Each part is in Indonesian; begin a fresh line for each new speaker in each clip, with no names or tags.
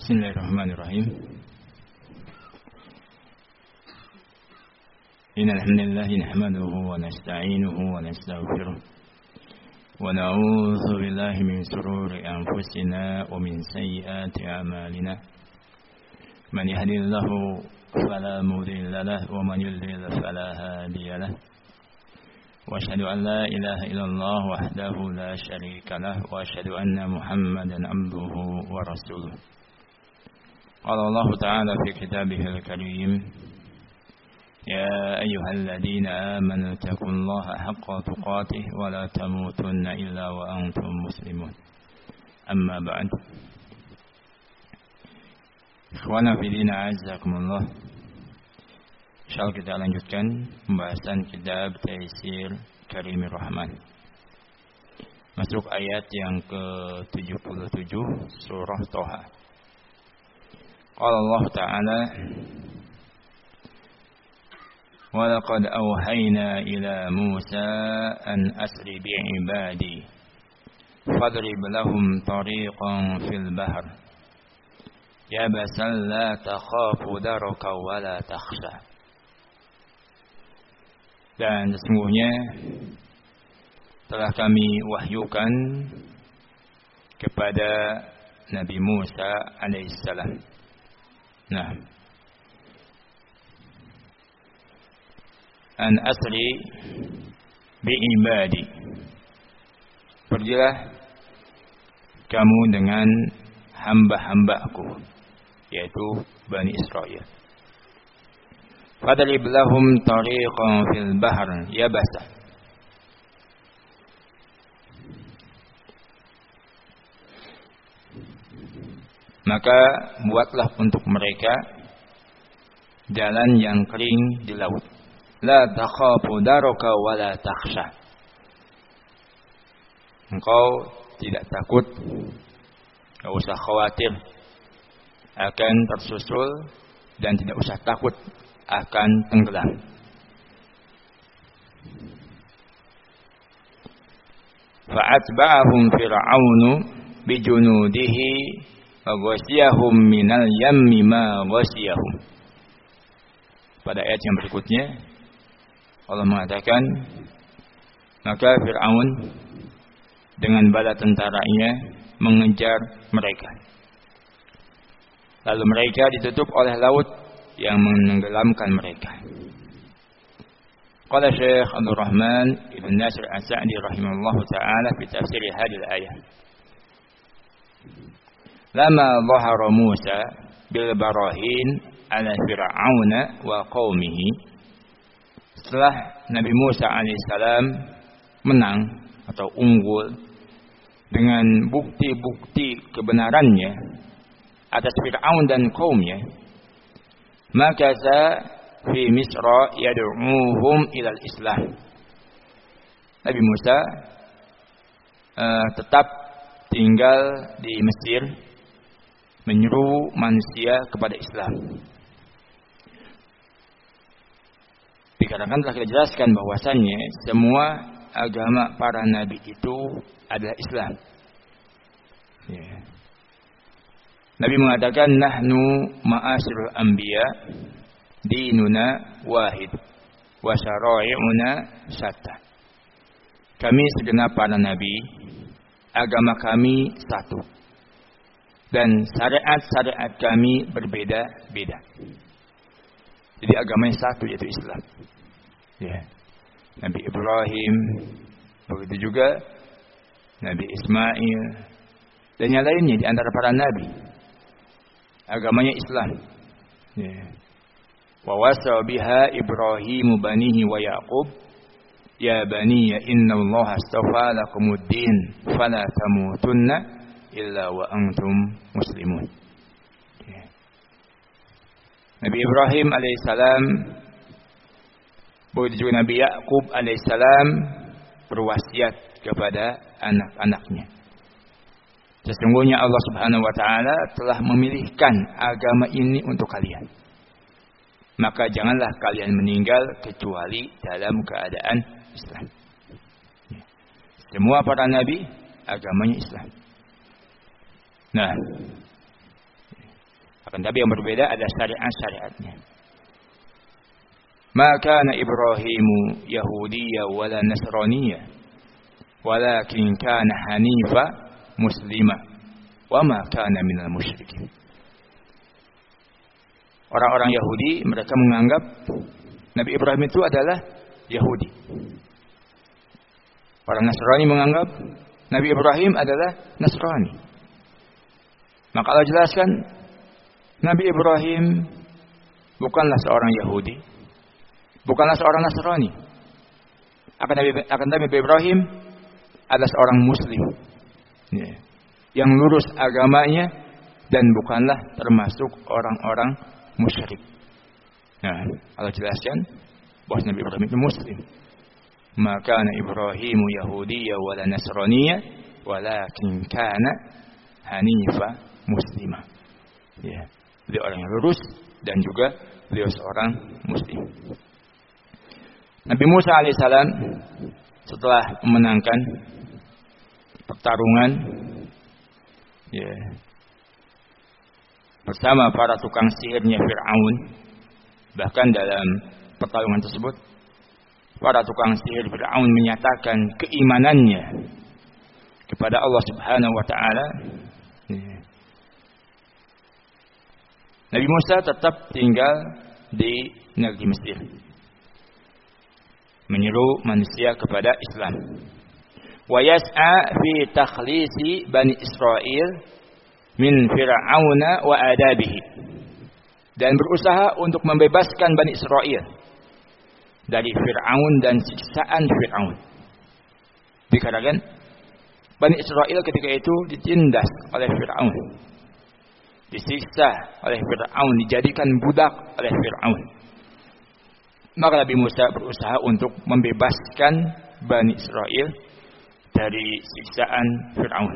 Bismillahirrahmanirrahim. Innal hamdalillah nahmaduhu wa nasta'inuhu wa nastaghfiruh wa na'udzu billahi min shururi anfusina wa min sayyiati a'malina. Man yahdihillahu fala mudilla lahu wa man yudlil fala hadiya lahu. Wa asyhadu an la ilaha illallah wahdahu la syarika lahu wa asyhadu anna Muhammadan abduhu wa rasuluh. Qala Allah Ta'ala fi kitabihil karim, ya ayyuhalladzina amanu taqullaha haqqa tuqatih wa la tamutunna illa wa antum muslimun. Amma ba'd. Ikhwana fi din, a'azzakumullah. Insyaallah kita lanjutkan pembahasan kitab Taisir Karimir Rahman. Masuk ayat yang ke-77 surah Toha. Qala Allah Ta'ala, wa laqad awhayna ila Musa an asri bi'ibadi fadrib lahum tariqan fil bahr yabasan la takhafu daraka wa la takhsha. Dan sesungguhnya telah kami wahyukan kepada Nabi Musa alaihissalam. Nah, an asri bi ibadi, pergilah kamu dengan hamba-hambaku, yaitu Bani Israel. Fadrib lahum tariqan fil bahr yabasa, maka buatlah untuk mereka jalan yang kering di laut. La takhafu daraka wa la takhsha. Engkau tidak takut, tidak usah khawatir akan tersusul, dan tidak usah takut akan tenggelam. Fa'atba'ahum fir'aunu bijunudihi waghasiyahum minal yammi ma ghasiyahum. Pada ayat yang berikutnya Allah mengatakan, maka Fir'aun dengan bala tentaranya mengejar mereka, lalu mereka ditutup oleh laut yang menenggelamkan mereka. Qala Syekh Abdul Rahman Ibn Nasir As-Sa'di rahimahullahu ta'ala fi tafsir hadhihi al-ayah, lama dhahara Musa bil barahin ala Fir'auna wa qaumihi, setelah Nabi Musa alaihissalam menang atau unggul dengan bukti-bukti kebenarannya atas Fir'aun dan kaumnya, maka fi Misra yad'uhum ilal Islam. Nabi Musa tetap tinggal di Mesir, menyuruh manusia kepada Islam. Dikarenakan telah kita jelaskan bahwasannya semua agama para nabi itu adalah Islam. Ya. Nabi mengatakan, nahnu ma'asyirul anbiya dinuna wahid wa syara'i'una syatta. Kami segenap para nabi, agama kami satu, dan syariat-syariat kami berbeda-beda. Jadi agamanya satu, yaitu Islam. Ya. Nabi Ibrahim, begitu juga Nabi Ismail, dan yang lainnya di antara para nabi, agamanya Islam. Ya. Wa wasa biha Ibrahim banihi wa Yaqub, ya bani innallaha astafa lakumuddin fala tamutunna illa wa antum muslimun. Ya. Nabi Ibrahim alaihissalam, begitu juga Nabi Yaqub alaihissalam berwasiat kepada anak-anaknya, sesungguhnya Allah Subhanahu wa taala telah memilihkan agama ini untuk kalian, maka janganlah kalian meninggal kecuali dalam keadaan Islam. Semua para nabi agamanya Islam. Nah, Akan tapi yang berbeda ada syariat-syariatnya. Ma kana Ibrahimu Yahudiyya wala Nasraniyya walakin kana hanifa muslima wa ma kana minal musyrikin. Orang-orang Yahudi mereka menganggap Nabi Ibrahim itu adalah Yahudi. Orang Nasrani menganggap Nabi Ibrahim adalah Nasrani. Maka Allah jelaskan Nabi Ibrahim bukanlah seorang Yahudi, bukanlah seorang Nasrani. Akan Nabi Ibrahim adalah seorang Muslim, yang lurus agamanya dan bukanlah termasuk orang-orang musyrik. Nah, Allah jelaskan bahwa Nabi Ibrahim itu Muslim. Maka Ibrahimu Yahudiyya wala Nasraniyya walakin kana hanifa muslima. Ya, beliau orang yang lurus dan juga beliau seorang Muslim. Nabi Musa alaihissalam setelah memenangkan pertarungan bersama para tukang sihirnya Fir'aun, bahkan dalam pertarungan tersebut para tukang sihir Fir'aun menyatakan keimanannya kepada Allah Subhanahu wa taala. Nabi Musa tetap tinggal di negeri Mesir, menyeru manusia kepada Islam. Wa yas'a fi takhlisi Bani Israil min Fir'auna wa adabihi, dan berusaha untuk membebaskan Bani Israil dari Fir'aun dan siksaan Fir'aun. Dikarenakan Bani Israil ketika itu ditindas oleh Fir'aun, disiksa oleh Fir'aun, dijadikan budak oleh Fir'aun. Maka Nabi Musa berusaha untuk membebaskan Bani Israil dari siksaan Fir'aun.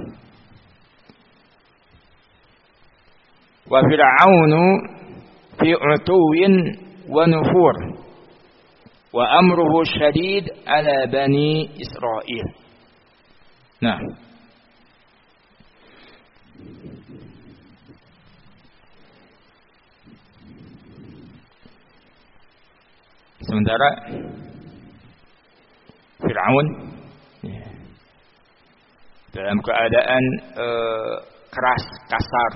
Wa Fir'aunu fi 'utuwin wa nufur wa amruhu syadid ala Bani Israil. Nah, sementara Fir'aun dalam keadaan keras, kasar,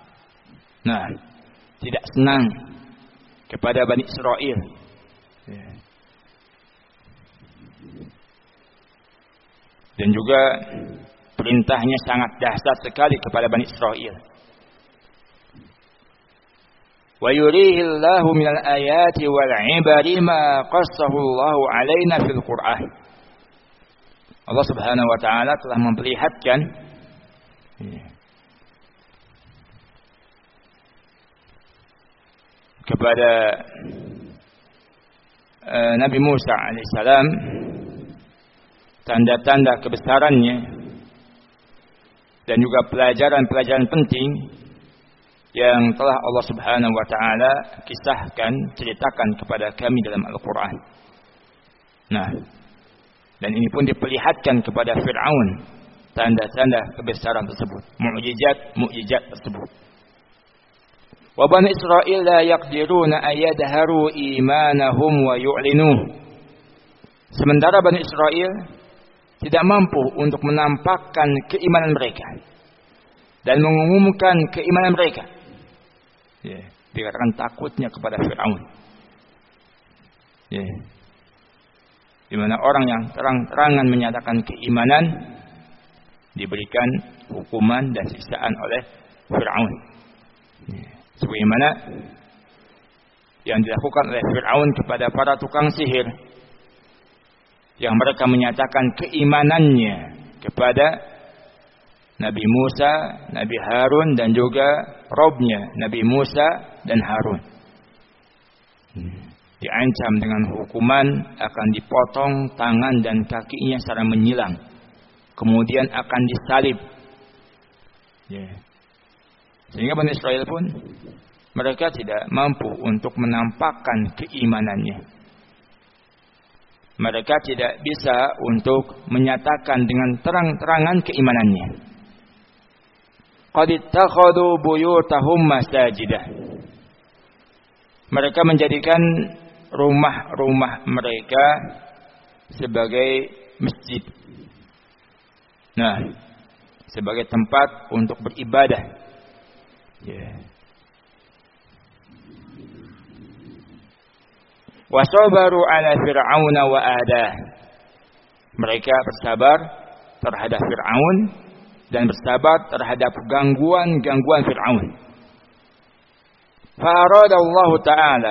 tidak senang kepada Bani Israil, dan juga perintahnya sangat dahsyat sekali kepada Bani Israil. Wa yurihillahu minal ayati wal ibari ma qassahu Allahu alaina fil Qur'an. Allah Subhanahu wa taala telah memperlihatkan kepada Nabi Musa alaihissalam tanda-tanda kebesarannya dan juga pelajaran-pelajaran penting yang telah Allah Subhanahu wa taala kisahkan, ceritakan kepada kami dalam Al-Qur'an. Nah, dan ini pun diperlihatkan kepada Fir'aun tanda-tanda kebesaran tersebut, mukjizat tersebut. Wa Bani Israil la yaqdiruna ayadharu imanahum wa yu'linuh. Sementara Bani Israil tidak mampu untuk menampakkan keimanan mereka dan mengumumkan keimanan mereka. Dikatakan takutnya kepada Fir'aun. Di mana orang yang terang-terangan menyatakan keimanan diberikan hukuman dan siksaan oleh Fir'aun. Sebagaimana yang dilakukan oleh Fir'aun kepada para tukang sihir, yang mereka menyatakan keimanannya kepada Nabi Musa, Nabi Harun, dan juga Robnya Nabi Musa dan Harun. Diancam dengan hukuman akan dipotong tangan dan kakinya secara menyilang, kemudian akan disalib. Sehingga Bani Israil pun mereka tidak mampu untuk menampakkan keimanannya. Mereka tidak bisa untuk menyatakan dengan terang-terangan keimanannya. qad ittakhadhu buyutahum masajidah. Mereka menjadikan rumah-rumah mereka sebagai masjid. Nah, sebagai tempat untuk beribadah. Wa sabaru ala fir'auna wa adah. Mereka bersabar terhadap Fir'aun dan bersabar terhadap gangguan-gangguan Fir'aun. Fa arada Allah Ta'ala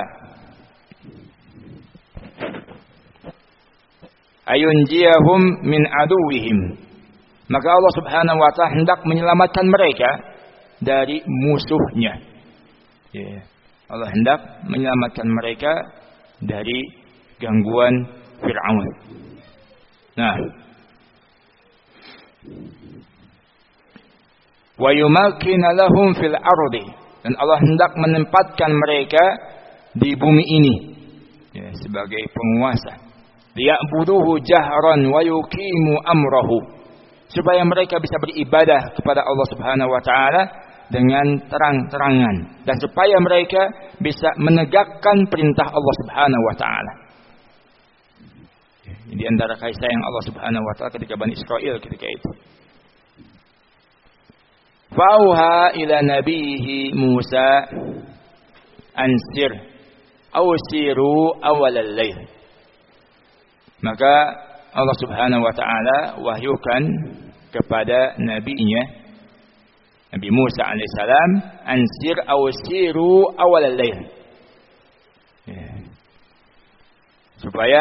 ayunjiyahum min aduwihim. Maka Allah Subhanahu wa Ta'ala hendak menyelamatkan mereka dari musuhnya. Allah hendak menyelamatkan mereka dari gangguan Fir'aun. Nah, wa yumakkina lahum fil ardi, dan Allah hendak menempatkan mereka di bumi ini sebagai penguasa. Liya'buduhu jahran wa yuqimu amrahu, supaya mereka bisa beribadah kepada Allah Subhanahu wa Ta'ala dengan terang-terangan, dan supaya mereka bisa menegakkan perintah Allah Subhanahu wa Ta'ala. Di antara kasih sayang Allah Subhanahu wa Ta'ala ketika Bani Israel ketika itu. Fauha ila nabihi Musa ansir aw siru awalal lail. Maka Allah Subhanahu wa Ta'ala wahyukan kepada nabinya Nabi Musa alaihissalam, ansir aw siru awalal lail, supaya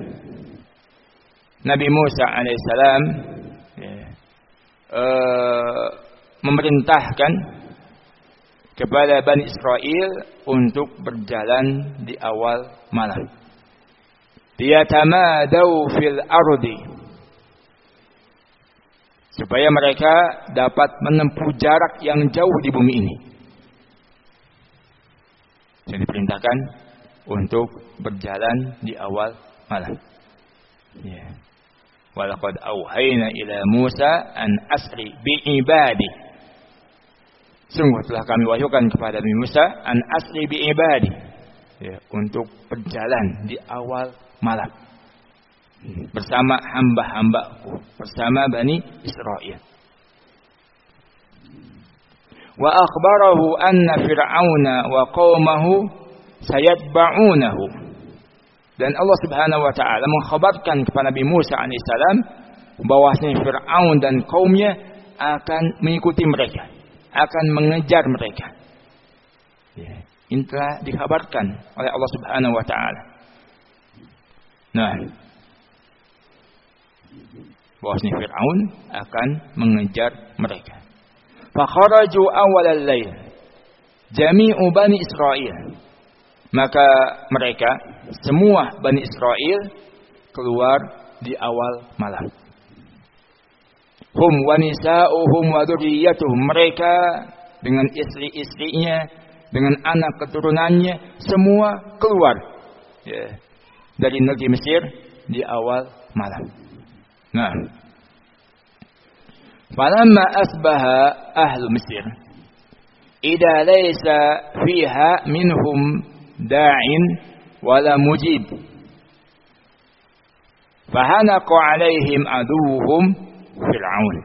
Nabi Musa alaihissalam memerintahkan kepada Bani Israel untuk berjalan di awal malam. Liyatamadau fil ardi, supaya mereka dapat menempuh jarak yang jauh di bumi ini. Jadi diperintahkan untuk berjalan di awal malam. Walaqad auhayna ila Musa an asri bi ibadi. Sungguh telah kami wahyukan kepada Nabi Musa an asri bi ibadi, untuk berjalan di awal malam bersama hamba-hambaku, bersama Bani Israel. Wa akhbarahu anna fir'auna wa qaumahu sayatba'unahu. Dan Allah Subhanahu wa Ta'ala mengkhabarkan kepada Nabi Musa alaihissalam bahwasanya Fir'aun dan kaumnya akan mengikuti mereka, akan mengejar mereka. Ini telah dikhabarkan oleh Allah Subhanahu wa Ta'ala. Nah, bahwasanya Fir'aun akan mengejar mereka. Fa kharaju awalal lail jami'u Bani Israil. Maka mereka semua Bani Israel keluar di awal malam. Hum wa nisa'uhum wa dzurriyyatuhum, mereka dengan istri-istrinya, dengan anak keturunannya, semua keluar dari negeri Mesir di awal malam. Nah, falamma asbaha ahlu Mesir idza laysa fiha minhum da'in wala mujib fahanaqa alaihim aduhum Fir'aun.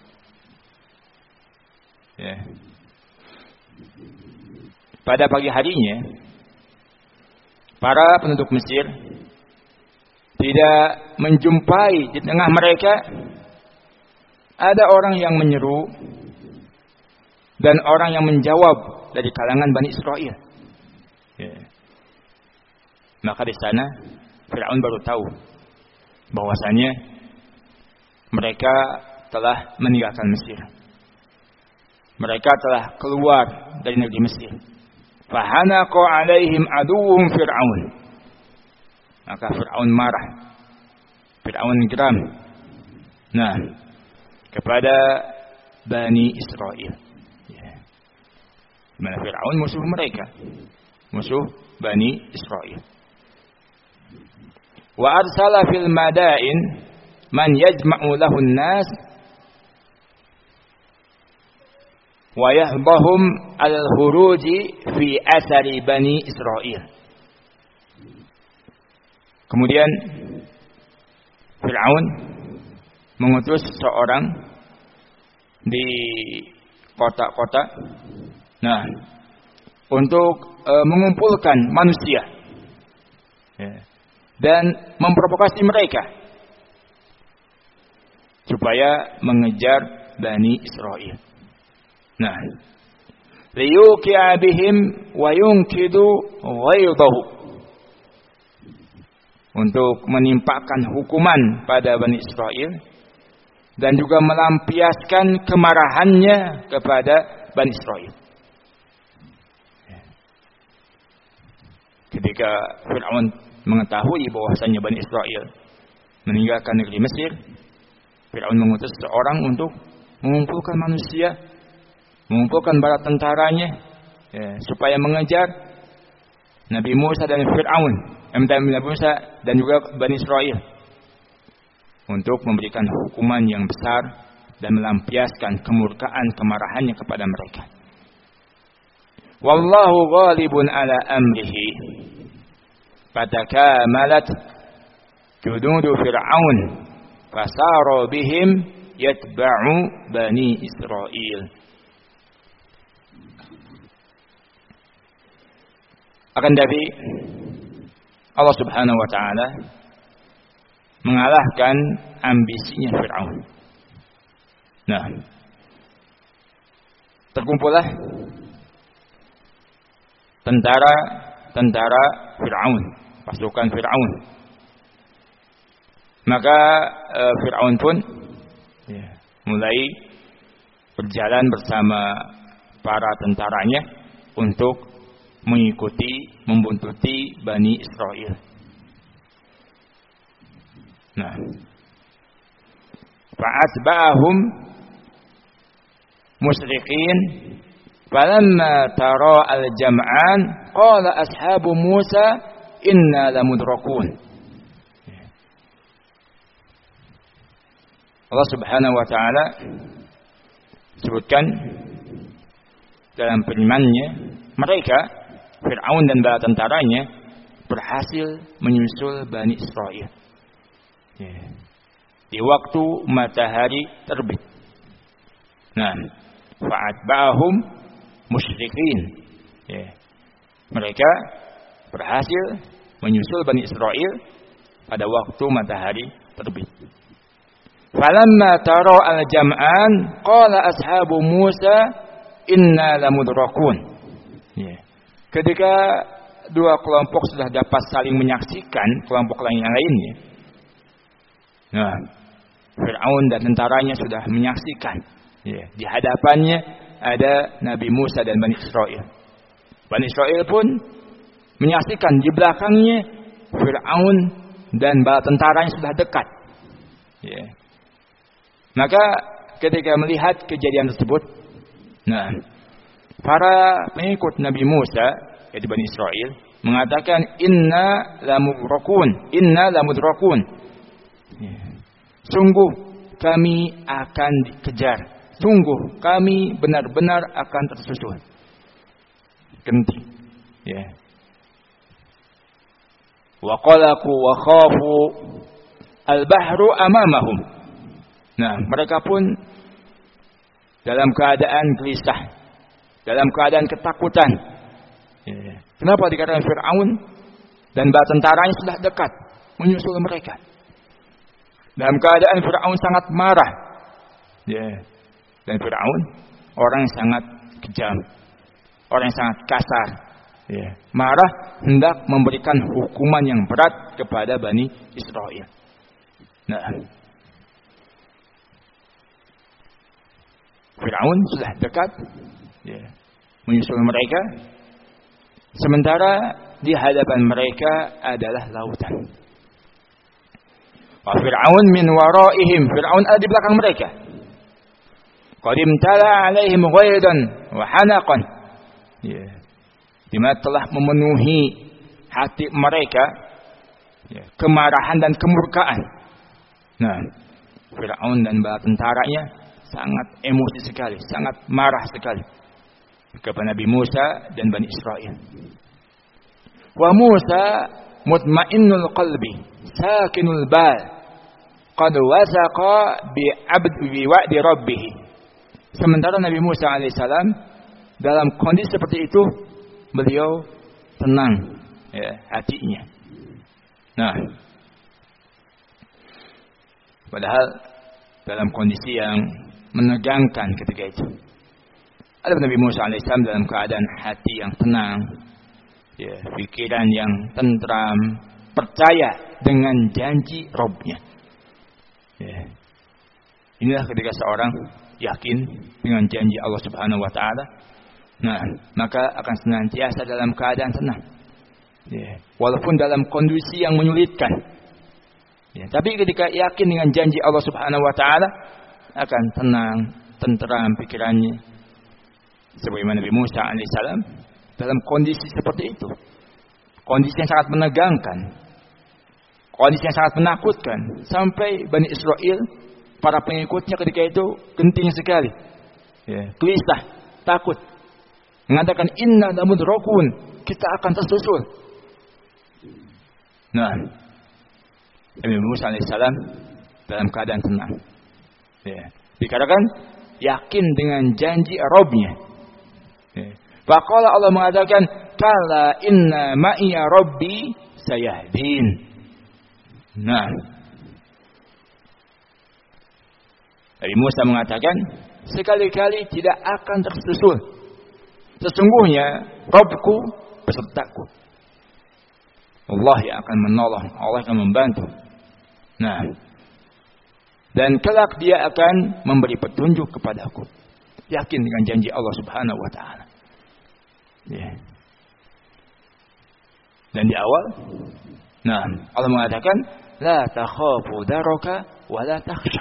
Pada pagi harinya para penduduk Mesir tidak menjumpai di tengah mereka ada orang yang menyeru dan orang yang menjawab dari kalangan Bani Israel. Maka di sana Fir'aun baru tahu bahwasanya mereka telah meninggalkan Mesir. Mereka telah keluar dari negeri Mesir. Fahanaqa alaihim aduhum Fir'aun. Maka Fir'aun marah. Fir'aun geram. Nah, kepada Bani Israel. Di mana Fir'aun musuh mereka, musuh Bani Israel. Wa arsala fil madain man yajma'u lahu an-nas wa yahdahum al-huruji fi athari Bani Israil. Kemudian Fir'aun mengutus seorang di kota-kota, untuk mengumpulkan manusia dan memprovokasi mereka supaya mengejar Bani Israil. Liyuqi'a bihim wa yunkidu ghaidahu, untuk menimpakan hukuman pada Bani Israil dan juga melampiaskan kemarahannya kepada Bani Israil. Ketika Fir'aun mengetahui bahwasanya Bani Israil meninggalkan negeri Mesir, Fir'aun mengutus seorang untuk mengumpulkan manusia, mengumpulkan bala tentaranya, supaya mengejar Nabi Musa dan Fir'aun, Nabi Musa dan juga Bani Israil, untuk memberikan hukuman yang besar dan melampiaskan kemurkaan kemarahannya kepada mereka. Wallahu ghalibun ala amrihi, fatakamalat junudu Fir'aun fasaru bihim yatba'u Bani Israil. Akan tapi Allah Subhanahu wa taala mengalahkan ambisinya Fir'aun. Terkumpullah tentara Fir'aun, pasukan Fir'aun. Maka Fir'aun pun mulai berjalan bersama para tentaranya untuk mengikuti, membuntuti Bani Israil. Fa'atba'ahum musyriqin falamma tara al-jam'an qala ashabu Musa inna lamudrakun. Allah Subhanahu wa taala sebutkan dalam firman-Nya, mereka Fir'aun dan bala tentaranya berhasil menyusul Bani Israil di waktu matahari terbit. Fa'atba'ahum musyriqin. Mereka berhasil menyusul Bani Israil pada waktu matahari terbit. Falamma tara al-jam'an qala ashabu Musa inna lamudrakun. Ketika dua kelompok sudah dapat saling menyaksikan kelompok lain yang lainnya, Fir'aun dan tentaranya sudah menyaksikan, di hadapannya ada Nabi Musa dan Bani Israil. Bani Israil pun menyaksikan di belakangnya Fir'aun dan bala tentaranya sudah dekat. Maka ketika melihat kejadian tersebut, para pengikut Nabi Musa, yaitu Bani Israil, mengatakan inna lamudrakun. Sungguh kami akan dikejar. Sungguh kami benar-benar akan tersusul. Genting. Wa qalaqu wa khafu al-bahru amamahum. Mereka pun dalam keadaan gelisah, dalam keadaan ketakutan. Kenapa? Dikarenakan Fir'aun dan bala tentaranya sudah dekat menyusul mereka. Dalam keadaan Fir'aun sangat marah. Dan Fir'aun orang yang sangat kejam, orang yang sangat kasar. Marah hendak memberikan hukuman yang berat kepada Bani Israil. Fir'aun sudah dekat menyusul mereka, sementara di hadapan mereka adalah lautan. Wa Fir'aun min waraihim, Fir'aun ada di belakang mereka. Qad imtala alaihim ghaidan wa hanaqan. Di mana telah memenuhi hati mereka kemarahan dan kemurkaan. Fir'aun dan bala tentaranya sangat emosi sekali, sangat marah sekali kepada Nabi Musa dan Bani Israel. Wa Musa mutmainnul qalbi, sakinul bal, qad wasaqa bi wa'di rabbih. Sementara Nabi Musa alaihissalam dalam kondisi seperti itu, beliau tenang ya, hatinya. Nah, padahal dalam kondisi yang menegangkan ketika itu. Ada Nabi Musa alaihissalam dalam keadaan hati yang tenang, ya, pikiran yang tentram, percaya dengan janji Rabb-nya. Ya. Inilah ketika seorang yakin dengan janji Allah Subhanahu wa taala. Nah, maka akan senantiasa dalam keadaan tenang. Ya. Walaupun dalam kondisi yang menyulitkan. Ya, tapi ketika yakin dengan janji Allah Subhanahu wa taala, akan tenang, tenteram pikirannya. Sebagaimana Nabi Musa alaihissalam dalam kondisi seperti itu. Kondisi yang sangat menegangkan. Kondisi yang sangat menakutkan. Sampai Bani Israel, para pengikutnya ketika itu genting sekali. Ya, gelisah, takut. Mengatakan, inna lamudrakun, kita akan tersusul. Nah, Nabi Musa alaihissalam dalam keadaan tenang. Ya, dikatakan yakin dengan janji Rabb-nya. Ya. Faqala, Allah mengatakan, kala inna ma'iya rabbi sayahdin. Nah, Nabi Musa mengatakan, sekali-kali tidak akan tersusul. Sesungguhnya Rabbku besertaku. Allah yang akan menolong, Allah akan membantu. Nah, dan kelak dia akan memberi petunjuk kepadaku. Yakin dengan janji Allah Subhanahu wa taala. Ya. Dan di awal, nah, Allah mengatakan, la takhafu daraka wa la takhsha.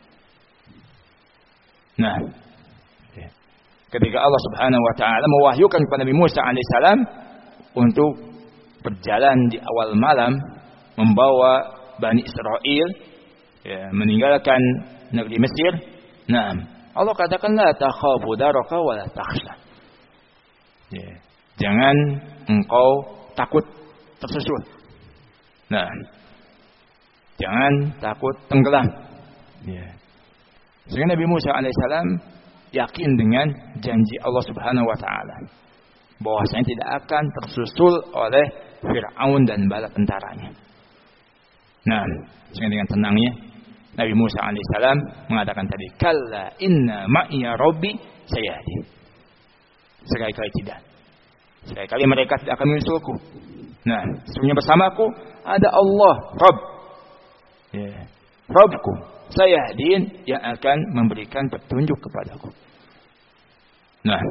Nah, ya. Ketika Allah Subhanahu wa taala mewahyukan kepada Nabi Musa alaihissalam untuk berjalan di awal malam membawa Bani Israel, ya, meninggalkan negeri Mesir. Nah, Allah katakan, la takhafu daraka wa la takhsha. Ya, jangan engkau takut tersusul. Nah, jangan takut tenggelam. Ya. Sehingga Nabi Musa alaihissalam yakin dengan janji Allah Subhanahu wa taala bahwasanya tidak akan tersusul oleh Fir'aun dan bala tentaranya. Nah, sehingga dengan tenangnya Nabi Musa alaihissalam mengatakan tadi, kalla inna ma'iya rabbi sayahdin. Sekali-kali tidak. Sekali-kali mereka tidak akan menyusulku. Nah, sesungguhnya bersamaku ada Allah, Rabb. Ya. Rabbku, sayahdin, yang akan memberikan petunjuk kepadaku. Nah,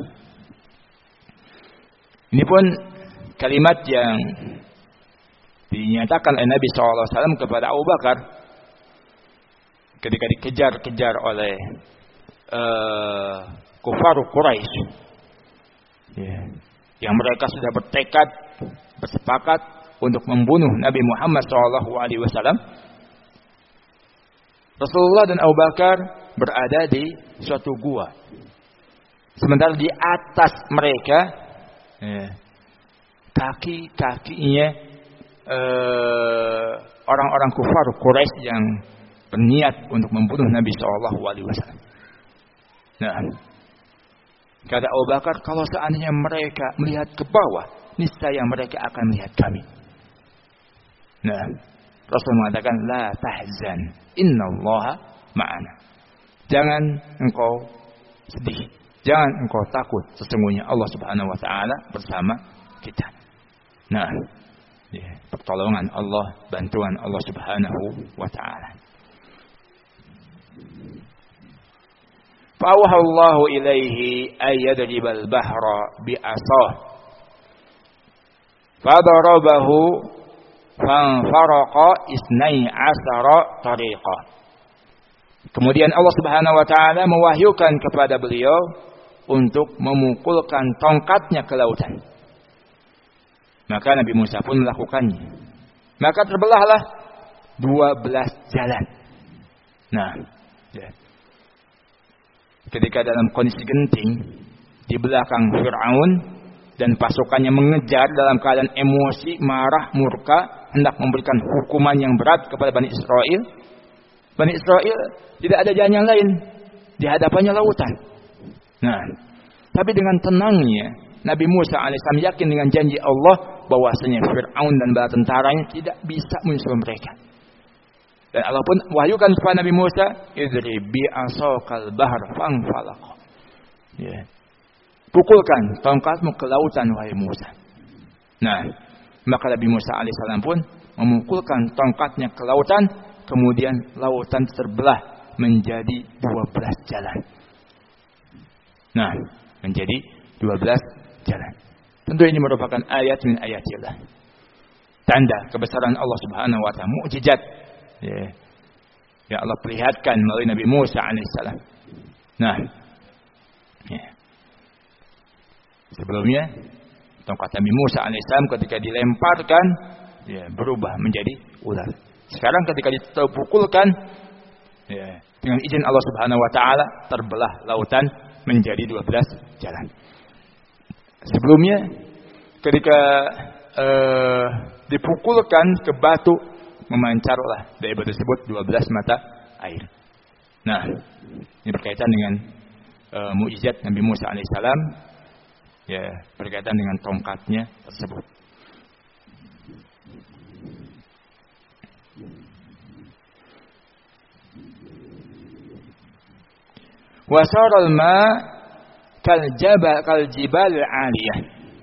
ini pun kalimat yang dinyatakan oleh Nabi SAW kepada Abu Bakar ketika dikejar-kejar oleh kufar Quraisy, ya, yang mereka sudah bertekad, bersepakat untuk membunuh Nabi Muhammad SAW. Rasulullah dan Abu Bakar berada di suatu gua, sementara di atas mereka, ya, kaki-kakinya orang-orang kufar Quraisy yang berniat untuk membunuh Nabi SAW. Nah, kata Abu Bakar, kalau seandainya mereka melihat ke bawah, niscaya mereka akan melihat kami. Nah, Rasul mengatakan, la tahzan, innallaha ma'ana. Jangan engkau sedih, jangan engkau takut, sesungguhnya Allah Subhanahu wa taala bersama kita. Nah, ya, pertolongan Allah, bantuan Allah Subhanahu wa taala. Fa'awahallahu ilaihi ayyadribal bahra bi'asah fadarabahu fanfaraqa isnai asara tariqa. Kemudian Allah Subhanahu wa taala mewahyukan kepada beliau untuk memukulkan tongkatnya ke lautan. Maka Nabi Musa pun melakukannya. Maka terbelahlah 12 jalan. Nah, ya. ketika dalam kondisi genting di belakang Fir'aun dan pasukannya mengejar dalam keadaan emosi, marah, murka, hendak memberikan hukuman yang berat kepada Bani Israel. Bani Israel tidak ada jalan yang lain, di hadapannya lautan. Nah, tapi dengan tenangnya Nabi Musa alaihissalam yakin dengan janji Allah bahwasanya Fir'aun dan bala tentaranya tidak bisa menyusul mereka. Dan Allah pun wahyukan kepada Nabi Musa, idrib bi asaqal bahr fanfalaq. Ya. Pukulkan tongkatmu ke lautan wahai Musa. Nah, maka Nabi Musa alaihissalam pun memukulkan tongkatnya ke lautan, kemudian lautan terbelah menjadi 12 jalan. Nah, menjadi 12 jalan. Tentu ini merupakan ayat min ayatillah. Tanda kebesaran Allah Subhanahu wa taala, mukjizat. Ya Allah perlihatkan melalui Nabi Musa alaihissalam. Nah, ya. Sebelumnya tongkat Nabi Musa alaihissalam ketika dilemparkan ya, berubah menjadi ular. Sekarang ketika dipukulkan ya, dengan izin Allah Subhanahu wa taala terbelah lautan menjadi 12 jalan. Sebelumnya ketika dipukulkan ke batu, memancarlah dari batu tersebut 12 mata air. Nah, ini berkaitan dengan mukjizat Nabi Musa alaihissalam, ya, berkaitan dengan tongkatnya tersebut. Wasaral ma kal jibal aliyah.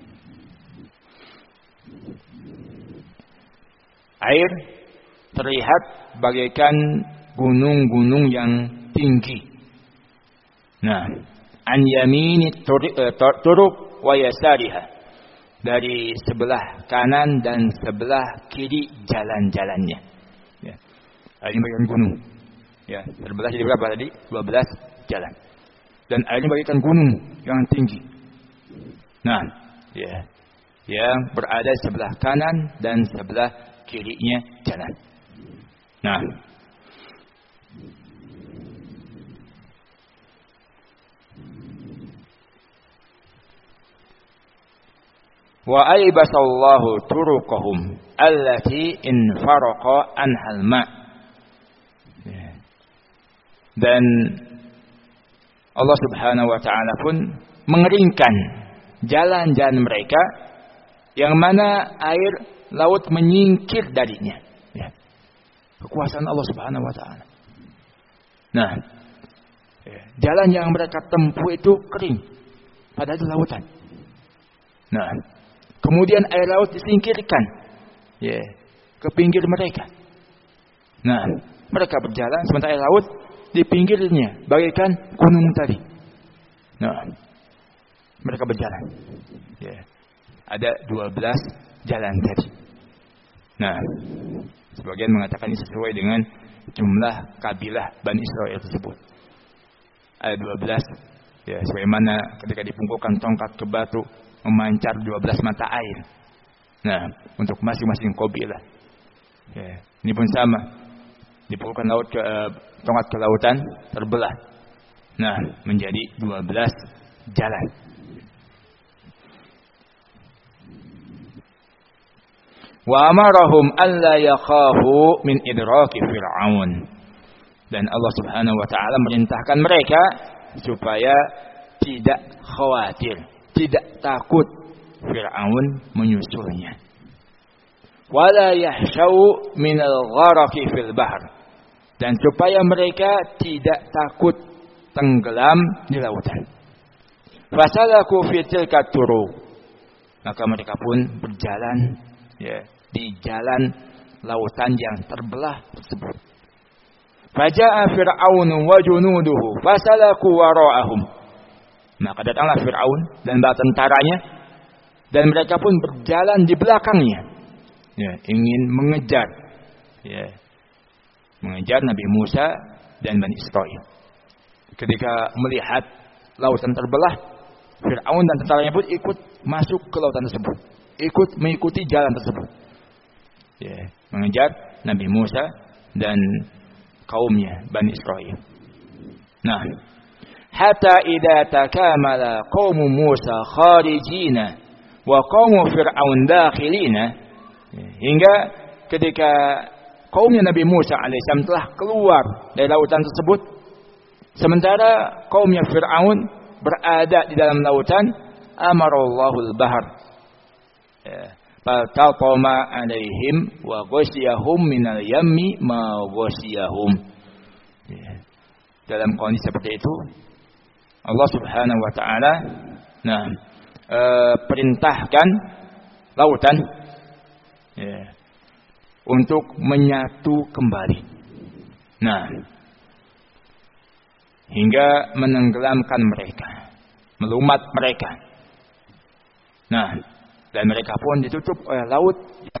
Air terlihat bagaikan gunung-gunung yang tinggi. Nah, an yamini turuq wa yasariha. Dari sebelah kanan dan sebelah kiri jalan-jalannya. Ya. Ini bagian gunung. Ya, terbelah jadi berapa tadi? 12 jalan. Dan airnya bagaikan gunung yang tinggi. Nah, ya. Yang berada di sebelah kanan dan sebelah kirinya jalan. Nah, wa aybasallahu turuqahum allati infaraqa anhal ma. Dan Allah Subhanahu wa taala pun mengeringkan jalan-jalan mereka yang mana air laut menyingkir darinya. Ya. Kekuasaan Allah Subhanahu wa taala. Nah, jalan yang mereka tempuh itu kering, padahal itu lautan. Nah, kemudian air laut disingkirkan, ya, ke pinggir mereka. Nah, mereka berjalan sementara air laut di pinggirnya bagaikan gunung tadi. Nah, mereka berjalan. Ya, ada 12 jalan tadi. Nah, sebagian mengatakan ini sesuai dengan jumlah kabilah Bani Israel tersebut. Ada 12, ya, sebagaimana ketika dipukulkan tongkat ke batu memancar 12 mata air. Nah, untuk masing-masing kabilah. Ya, ini pun sama. Dipukulkan tongkat ke lautan terbelah. Nah, menjadi 12 jalan. Wa amarahum alla yakhafu min idraki Fir'aun. Dan Allah Subhanahu wa taala merintahkan mereka supaya tidak khawatir, tidak takut Fir'aun menyusulnya. Wala yahshau min al-gharaqi fil bahr. Dan supaya mereka tidak takut tenggelam di lautan. Fasalaku fi tilka turuq. Maka mereka pun berjalan, ya, di jalan lautan yang terbelah tersebut. Faja'a Fir'aun wa junuduhu fasalaku wara'ahum. Maka datanglah Fir'aun dan bala tentaranya dan mereka pun berjalan di belakangnya. Ya, ingin mengejar, ya, mengejar Nabi Musa dan Bani Israel. Ketika melihat lautan terbelah, Fir'aun dan tentaranya pun ikut masuk ke lautan tersebut, ikut mengikuti jalan tersebut, ya, mengejar Nabi Musa dan kaumnya Bani Israel. Nah, hatta idza takamala qaum Musa kharijina wa qaum Fir'aun dakhilina, hingga ketika kaumnya Nabi Musa alaihissalam telah keluar dari lautan tersebut, sementara kaumnya Fir'aun berada di dalam lautan, amarallahul bahar faltaqama alaihim wa ghasyiyahum minal yammi ma ghasyiyahum. Dalam kondisi seperti itu Allah Subhanahu wa taala perintahkan lautan untuk menyatu kembali. Hingga menenggelamkan mereka, melumat mereka. Dan mereka pun ditutup oleh laut yang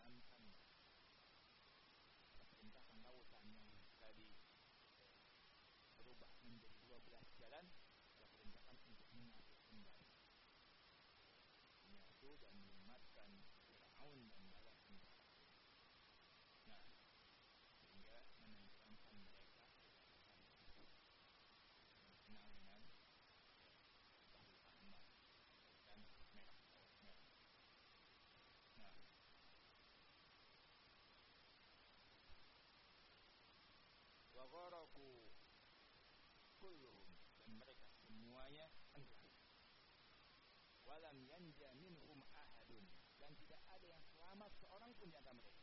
walam yanja minhum ahadun, dan tidak ada yang selamat seorang pun di antara mereka.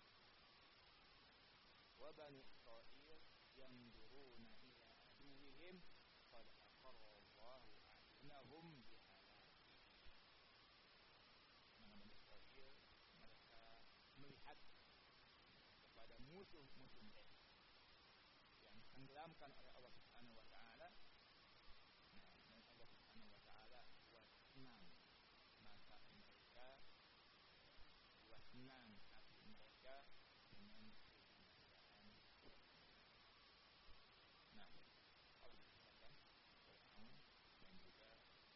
Wa bani Israil yanzuruna ila aduwwihim qad aqarrallahu a'yunahum bihalaki. Bani Israil mereka melihat kepada musuh-musuh mereka yang ditenggelamkan oleh Allah Subhanahu wa taala. Dan Allah Subhanahu wa taala buat senang mata mereka, buat senang hati mereka dengan kebinasaan. Allah katakan Fir'aun dan juga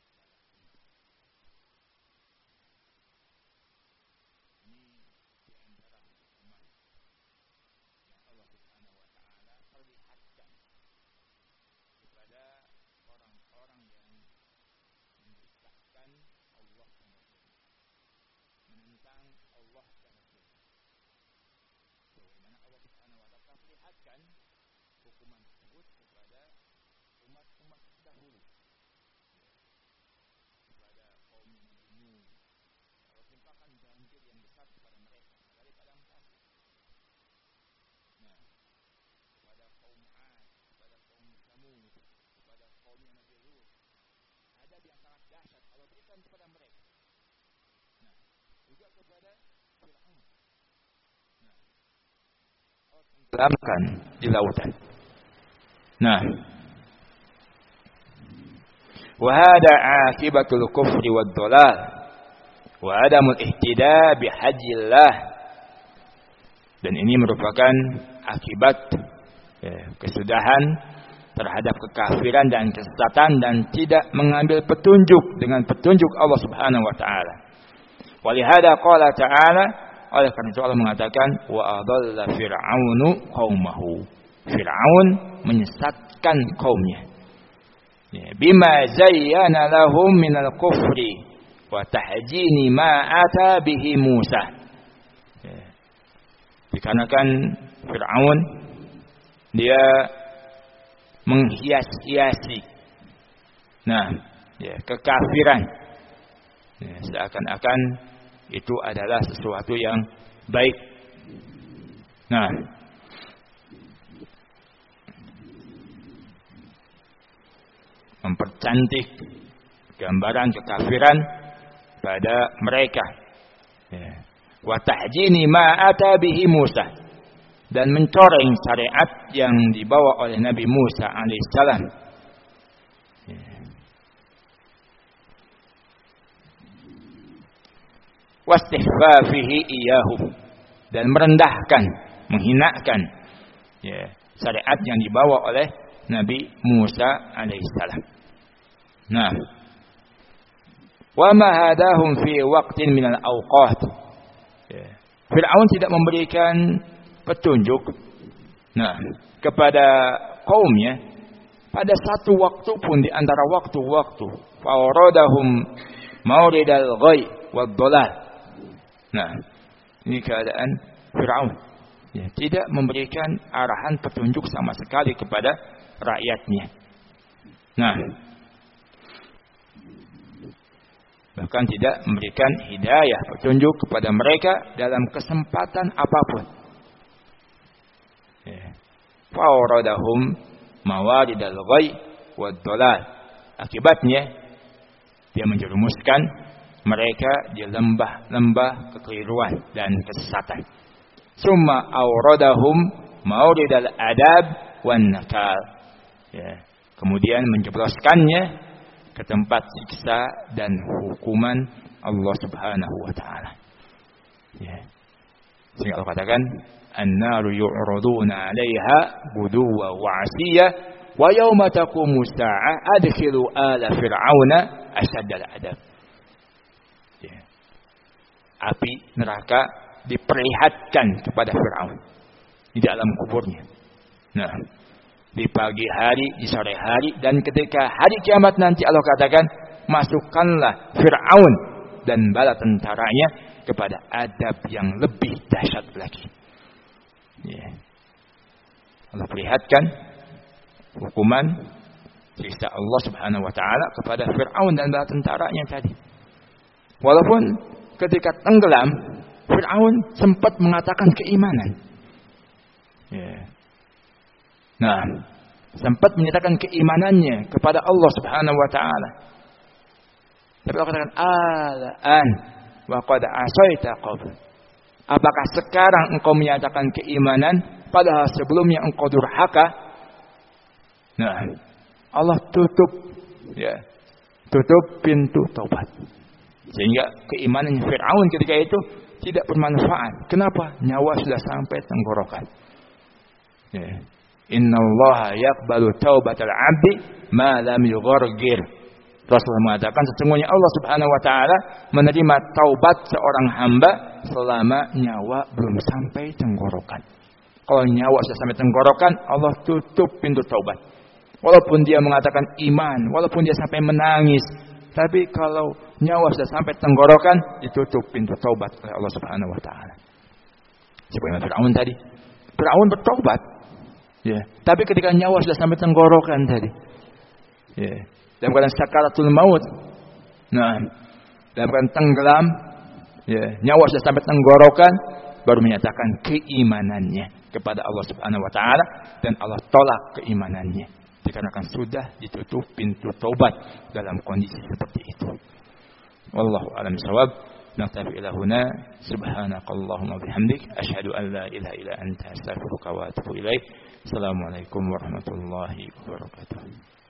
ini di antara hukuman yang Allah Subhanahu wa taala perlihatkan kepada orang-orang yang mendustakan Allah dan Rasul, menentang Allah dan Rasul. Bagaimana Allah Subhanahu wa taala perlihatkan hukuman tersebut kepada umat-umat terdahulu, kepada kaum Nabi Nuh. Allah timpakan banjir yang besar kepada mereka dari padang pasir. Kepada kaum Ad, kepada kaum Samud, kepada kaum Nabi Lut, adab yang sangat dahsyat Allah berikan kepada mereka. Juga kepada Fir'aun. Allah tenggelamkan di lautan. Wa hada akibatul kufri wad dhalal wa adamul ihtida bihadillah. Dan ini merupakan akibat kesudahan terhadap kekafiran dan kesesatan dan tidak mengambil petunjuk dengan petunjuk Allah Subhanahu wa taala. Walihada qala ta'ala, oleh karena itu Allah mengatakan wa adalla fir'aunu qaumahu. Fir'aun menyesatkan kaumnya. Bima zayyana lahum minal kufri wa tahjini ma ata bihi Musa. Dikarenakan Fir'aun dia menghias-hiasi kekafiran, seakan-akan itu adalah sesuatu yang baik. Mempercantik gambaran kekafiran pada mereka. Wa tahjini ma ata bihi Musa, dan mencoreng syariat yang dibawa oleh Nabi Musa alaihissalam. Wastihfafihi iyahu, dan merendahkan, menghinakan syariat yang dibawa oleh Nabi Musa alaihissalam. Wa ma hadahum fi waqtin minal awqat. Fir'aun tidak memberikan petunjuk kepada kaumnya pada satu waktu pun di antara waktu-waktu. Fa'aradahum mauridal ghai wad dhalal. Nah, ini keadaan Firaun. Ya, tidak memberikan arahan petunjuk sama sekali kepada rakyatnya. Nah, bahkan tidak memberikan hidayah, petunjuk kepada mereka dalam kesempatan apapun. Ya. Fa'aradahum mawaridal ghai wad dhalal. Akibatnya dia menjerumuskan mereka di lembah-lembah kekeliruan dan kesesatan. Summa awradahum mauridal adab wan nakal. Ya. Kemudian menjebloskannya ke tempat siksa dan hukuman Allah Subhanahu wa taala. Ya. Sehingga Allah katakan, "An-naru yu'raduna 'alaiha guduwa wa 'asiyya wa yauma taqumu as-sa'ah adkhilu ala fir'auna ashaddal 'adab." Ya. Api neraka diperlihatkan kepada Firaun di dalam kuburnya. Nah, di pagi hari, di sore hari, dan ketika hari kiamat nanti Allah katakan, masukkanlah Fir'aun dan bala tentaranya kepada adab yang lebih dahsyat lagi. Ya. Allah perlihatkan hukuman siksa Allah Subhanahu wa taala kepada Fir'aun dan bala tentaranya tadi. Walaupun ketika tenggelam, Fir'aun sempat mengatakan keimanan. Ya. Nah, sempat menyatakan keimanannya kepada Allah Subhanahu wa taala. Tapi Allah katakan, "Al-an wa qad asaita qabl." Apakah sekarang engkau menyatakan keimanan padahal sebelumnya engkau durhaka? Nah, Allah tutup pintu taubat. Sehingga keimanan Fir'aun ketika itu tidak bermanfaat. Kenapa? Nyawa sudah sampai tenggorokan. Ya. Innallaha yaqbalu taubatal 'abdi ma lam yughargir. Rasulullah mengatakan sesungguhnya Allah Subhanahu wa taala menerima taubat seorang hamba selama nyawa belum sampai tenggorokan. Kalau nyawa sudah sampai tenggorokan, Allah tutup pintu taubat. Walaupun dia mengatakan iman, walaupun dia sampai menangis, tapi kalau nyawa sudah sampai tenggorokan, ditutup pintu taubat oleh Allah Subhanahu wa taala. Seperti Firaun tadi. Firaun bertobat. Ya, tapi ketika nyawa sudah sampai tenggorokan tadi. Ya, dalam keadaan sakaratul maut. Nah, dalam keadaan tenggelam, ya, nyawa sudah sampai tenggorokan, baru menyatakan keimanannya kepada Allah Subhanahu wa taala, dan Allah tolak keimanannya dikarenakan sudah ditutup pintu taubat dalam kondisi seperti itu. Wallahu a'lam bishawab. Naktafi ila huna. Subhanakallahumma bihamdik asyhadu an la ilaha illa anta astaghfiruka wa atubu ilaik. Assalamualaikum warahmatullahi wabarakatuh.